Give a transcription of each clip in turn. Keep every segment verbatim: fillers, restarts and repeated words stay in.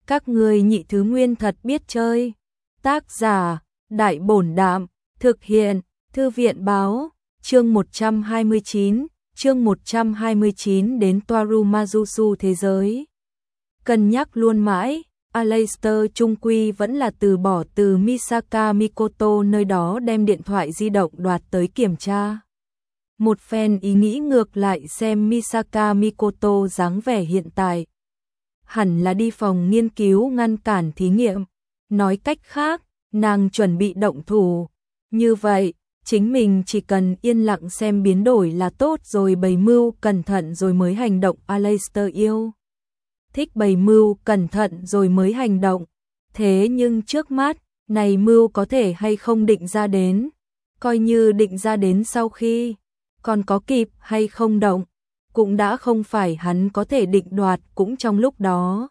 Các ngươi nhị thứ nguyên thật biết chơi. Tác giả, Đại Bổn Đạm, thực hiện, Thư viện Báo, chương một trăm hai mươi chín, chương một trăm hai mươi chín đến Toaru Majusu thế giới. Cân nhắc luôn mãi, Aleister trung quy vẫn là từ bỏ từ Misaka Mikoto nơi đó đem điện thoại di động đoạt tới kiểm tra. Một phen ý nghĩ ngược lại xem Misaka Mikoto dáng vẻ hiện tại. Hẳn là đi phòng nghiên cứu ngăn cản thí nghiệm. Nói cách khác, nàng chuẩn bị động thủ. Như vậy, chính mình chỉ cần yên lặng xem biến đổi là tốt rồi, bày mưu cẩn thận rồi mới hành động. Aleister yêu thích bày mưu cẩn thận rồi mới hành động. Thế nhưng trước mắt, này mưu có thể hay không định ra đến. Coi như định ra đến sau khi, còn có kịp hay không động, cũng đã không phải hắn có thể định đoạt cũng trong lúc đó.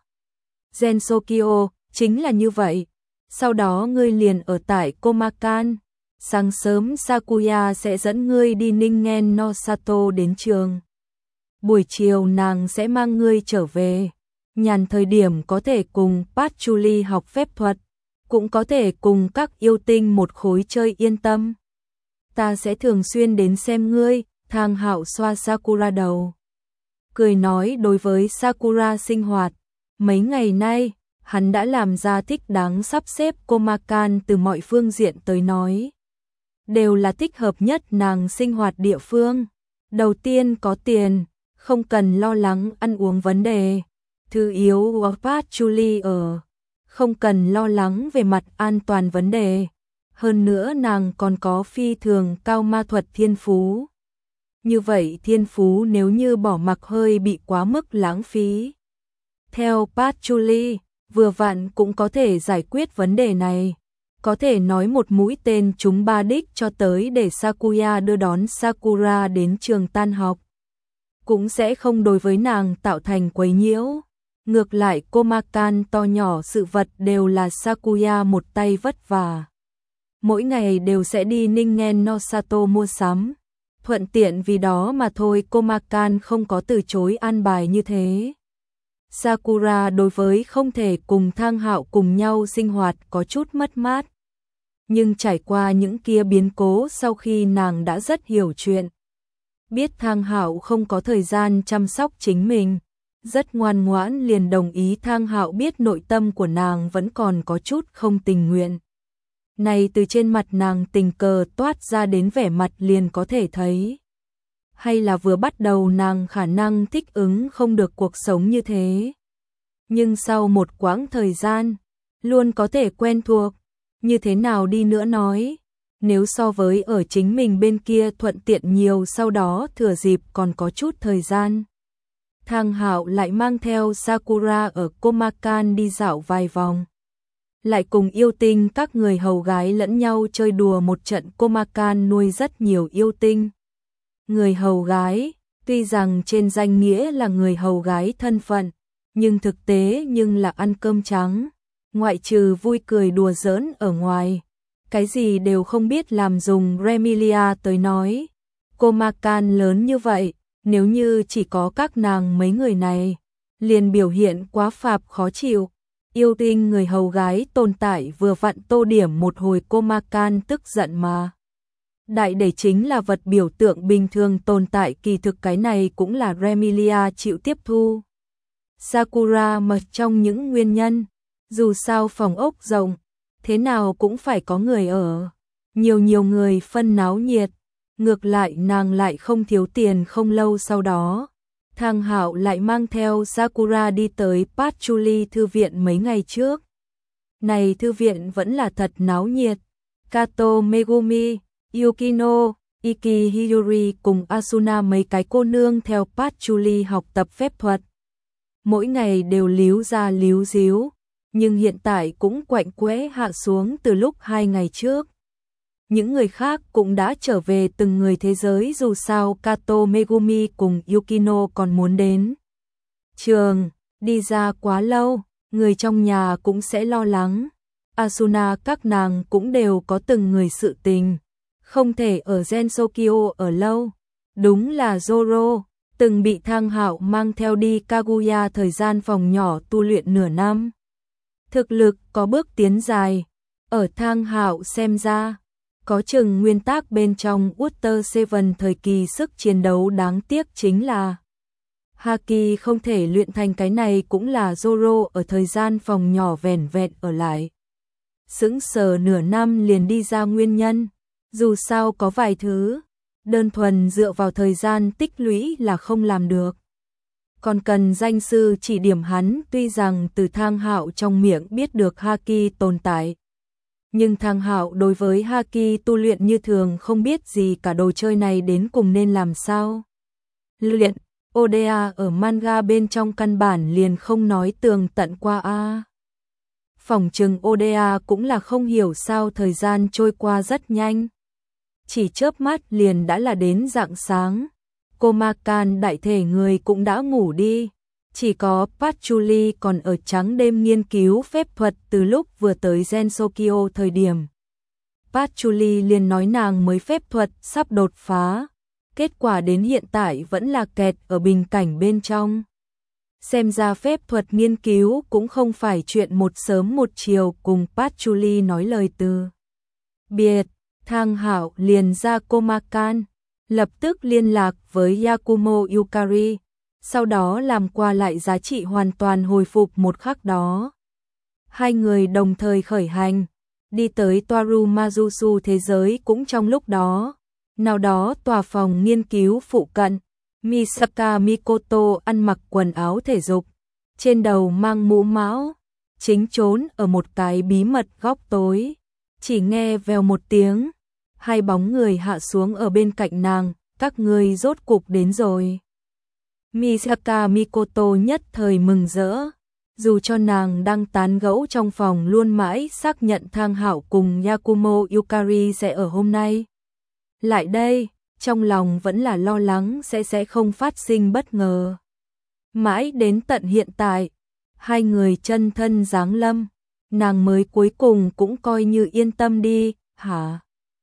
Gensokyo, chính là như vậy. Sau đó ngươi liền ở tại Komakan. Sáng sớm Sakuya sẽ dẫn ngươi đi Ningen no Sato đến trường. Buổi chiều nàng sẽ mang ngươi trở về. Nhàn thời điểm có thể cùng Patchouli học phép thuật, cũng có thể cùng các yêu tinh một khối chơi, yên tâm. Ta sẽ thường xuyên đến xem ngươi. Thang Hạo xoa Sakura đầu, cười nói đối với Sakura sinh hoạt. Mấy ngày nay, hắn đã làm ra thích đáng sắp xếp. Komakan từ mọi phương diện tới nói, đều là thích hợp nhất nàng sinh hoạt địa phương. Đầu tiên có tiền, không cần lo lắng ăn uống vấn đề. Thứ yếu Patchouli ở, không cần lo lắng về mặt an toàn vấn đề. Hơn nữa nàng còn có phi thường cao ma thuật thiên phú. Như vậy thiên phú nếu như bỏ mặc hơi bị quá mức lãng phí. Theo Patchouli, vừa vặn cũng có thể giải quyết vấn đề này. Có thể nói một mũi tên trúng ba đích cho tới để Sakuya đưa đón Sakura đến trường tan học. Cũng sẽ không đối với nàng tạo thành quấy nhiễu. Ngược lại Komakan to nhỏ sự vật đều là Sakuya một tay vất vả. Mỗi ngày đều sẽ đi Ningen no Sato mua sắm. Thuận tiện vì đó mà thôi Komakan không có từ chối an bài như thế. Sakura đối với không thể cùng Thang Hạo cùng nhau sinh hoạt có chút mất mát. Nhưng trải qua những kia biến cố sau khi nàng đã rất hiểu chuyện. Biết Thang Hạo không có thời gian chăm sóc chính mình. Rất ngoan ngoãn liền đồng ý. Thang Hạo biết nội tâm của nàng vẫn còn có chút không tình nguyện. Này từ trên mặt nàng tình cờ toát ra đến vẻ mặt liền có thể thấy. Hay là vừa bắt đầu nàng khả năng thích ứng không được cuộc sống như thế. Nhưng sau một quãng thời gian, luôn có thể quen thuộc. Như thế nào đi nữa nói, nếu so với ở chính mình bên kia thuận tiện nhiều, sau đó thừa dịp còn có chút thời gian. Thang Hạo lại mang theo Sakura ở Komakan đi dạo vài vòng. Lại cùng yêu tinh các người hầu gái lẫn nhau chơi đùa một trận. Komakan nuôi rất nhiều yêu tinh. Người hầu gái, tuy rằng trên danh nghĩa là người hầu gái thân phận, nhưng thực tế nhưng là ăn cơm trắng. Ngoại trừ vui cười đùa giỡn ở ngoài, cái gì đều không biết làm. Dùng Remilia tới nói, Komakan lớn như vậy, nếu như chỉ có các nàng mấy người này, liền biểu hiện quá phạp khó chịu. Yêu tinh người hầu gái tồn tại vừa vặn tô điểm một hồi Komakan tức giận mà. Đại đẩy chính là vật biểu tượng bình thường tồn tại, kỳ thực cái này cũng là Remilia chịu tiếp thu. Sakura mà trong những nguyên nhân, dù sao phòng ốc rộng, thế nào cũng phải có người ở. Nhiều nhiều người phân náo nhiệt, ngược lại nàng lại không thiếu tiền. Không lâu sau đó, Thang Hạo lại mang theo Sakura đi tới Patchouli thư viện mấy ngày trước. Này thư viện vẫn là thật náo nhiệt. Kato Megumi, Yukino, Iki Hiyori cùng Asuna mấy cái cô nương theo Patchouli học tập phép thuật. Mỗi ngày đều líu ra líu díu, nhưng hiện tại cũng quạnh quẽ hạ xuống từ lúc hai ngày trước. Những người khác cũng đã trở về từng người thế giới, dù sao Kato Megumi cùng Yukino còn muốn đến trường. Đi ra quá lâu, người trong nhà cũng sẽ lo lắng. Asuna các nàng cũng đều có từng người sự tình, không thể ở Gensokyo ở lâu. Đúng là Zoro, từng bị Thang Hạo mang theo đi Kaguya thời gian phòng nhỏ tu luyện nửa năm. thực lực có bước tiến dài. Ở Thang Hạo xem ra, có chừng nguyên tắc bên trong Water Seven thời kỳ sức chiến đấu, đáng tiếc chính là Haki không thể luyện thành cái này, cũng là Zoro ở thời gian phòng nhỏ vẻn vẹn ở lại. Sững sờ nửa năm liền đi ra nguyên nhân, dù sao có vài thứ, đơn thuần dựa vào thời gian tích lũy là không làm được. Còn cần danh sư chỉ điểm hắn, tuy rằng từ Thang Hạo trong miệng biết được Haki tồn tại. Nhưng Thang Hạo đối với Haki tu luyện như thường không biết gì cả, đồ chơi này đến cùng nên làm sao. Luyện, ô đê a ở manga bên trong căn bản liền không nói tường tận qua a. Phỏng chừng ô đê a cũng là không hiểu sao thời gian trôi qua rất nhanh. Chỉ chớp mắt liền đã là đến rạng sáng. Komakan đại thể người cũng đã ngủ đi. Chỉ có Patchouli còn ở trắng đêm nghiên cứu phép thuật từ lúc vừa tới Gensokyo thời điểm. Patchouli liền nói nàng mới phép thuật sắp đột phá. Kết quả đến hiện tại vẫn là kẹt ở bình cảnh bên trong. Xem ra phép thuật nghiên cứu cũng không phải chuyện một sớm một chiều, cùng Patchouli nói lời từ biệt. Thang Hạo liền ra Komakan, lập tức liên lạc với Yakumo Yukari, sau đó làm qua lại giá trị hoàn toàn hồi phục một khắc đó. Hai người đồng thời khởi hành, đi tới Toaru Majusu thế giới cũng trong lúc đó. Nào đó tòa phòng nghiên cứu phụ cận, Misaka Mikoto ăn mặc quần áo thể dục, trên đầu mang mũ mão, chính trốn ở một cái bí mật góc tối. Chỉ nghe vèo một tiếng, hai bóng người hạ xuống ở bên cạnh nàng, các ngươi rốt cục đến rồi. Misaka Mikoto nhất thời mừng rỡ, dù cho nàng đang tán gẫu trong phòng luôn mãi xác nhận Thang Hạo cùng Yakumo Yukari sẽ ở hôm nay lại đây, trong lòng vẫn là lo lắng sẽ sẽ không phát sinh bất ngờ. Mãi đến tận hiện tại, hai người chân thân giáng lâm, nàng mới cuối cùng cũng coi như yên tâm đi. Hả?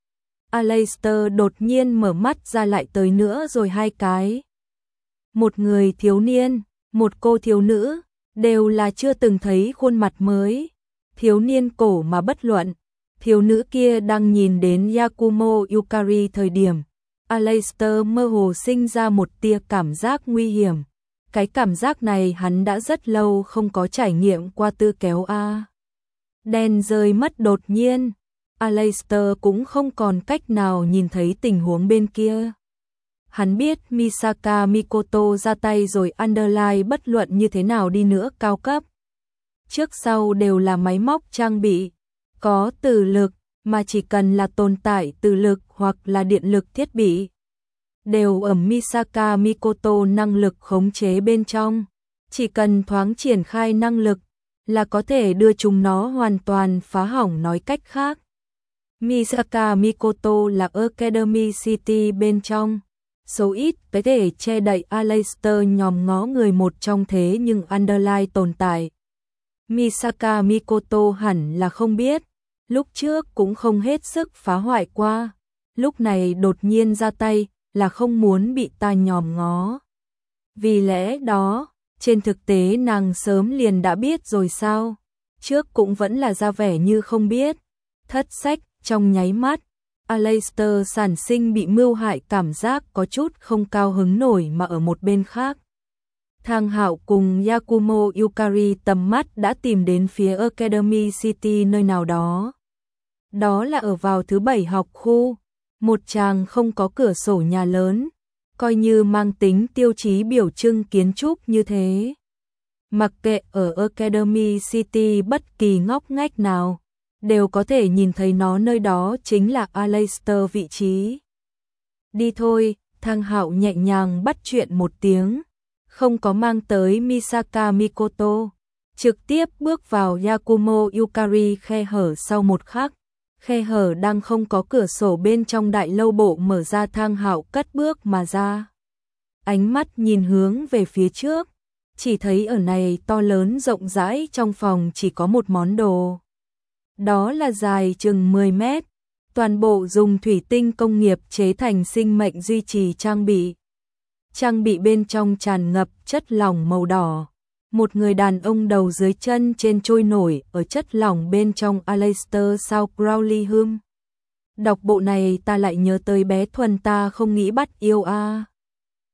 Aleister đột nhiên mở mắt ra, lại tới nữa rồi hai cái. Một người thiếu niên, một cô thiếu nữ, đều là chưa từng thấy khuôn mặt mới. Thiếu niên cổ mà bất luận, thiếu nữ kia đang nhìn đến Yakumo Yukari thời điểm, Aleister mơ hồ sinh ra một tia cảm giác nguy hiểm. Cái cảm giác này hắn đã rất lâu không có trải nghiệm qua. Tư kéo a. Đèn rơi mất đột nhiên, Aleister cũng không còn cách nào nhìn thấy tình huống bên kia. Hắn biết Misaka Mikoto ra tay rồi, Underline bất luận như thế nào đi nữa cao cấp, trước sau đều là máy móc trang bị, có từ lực, mà chỉ cần là tồn tại từ lực hoặc là điện lực thiết bị, đều ở Misaka Mikoto năng lực khống chế bên trong. Chỉ cần thoáng triển khai năng lực là có thể đưa chúng nó hoàn toàn phá hỏng. Nói cách khác, Misaka Mikoto là Academy City bên trong số ít có thể che đậy Aleister nhòm ngó người một trong, thế nhưng Underline tồn tại, Misaka Mikoto hẳn là không biết, lúc trước cũng không hết sức phá hoại qua, lúc này đột nhiên ra tay là không muốn bị ta nhòm ngó. Vì lẽ đó, trên thực tế nàng sớm liền đã biết rồi sao, trước cũng vẫn là ra vẻ như không biết. Thất sách, trong nháy mắt, Aleister sản sinh bị mưu hại cảm giác, có chút không cao hứng nổi. Mà ở một bên khác, Thang Hạo cùng Yakumo Yukari tầm mắt đã tìm đến phía Academy City nơi nào đó. Đó là ở vào thứ bảy học khu, một tràng không có cửa sổ nhà lớn, coi như mang tính tiêu chí biểu trưng kiến trúc như thế. Mặc kệ ở Academy City bất kỳ ngóc ngách nào, đều có thể nhìn thấy nó, nơi đó chính là Aleister vị trí. Đi thôi, Thang Hạo nhẹ nhàng bắt chuyện một tiếng, không có mang tới Misaka Mikoto, trực tiếp bước vào Yakumo Yukari khe hở. Sau một khắc, khe hở đang không có cửa sổ bên trong đại lâu bộ mở ra, Thang Hạo cất bước mà ra. Ánh mắt nhìn hướng về phía trước, chỉ thấy ở này to lớn rộng rãi trong phòng chỉ có một món đồ. Đó là dài chừng mười mét, toàn bộ dùng thủy tinh công nghiệp chế thành sinh mệnh duy trì trang bị. Trang bị bên trong tràn ngập chất lỏng màu đỏ, một người đàn ông đầu dưới chân trên trôi nổi ở chất lỏng bên trong Aleister South Crowley Hum. Đọc bộ này ta lại nhớ tới bé Thuần ta không nghĩ bắt yêu a.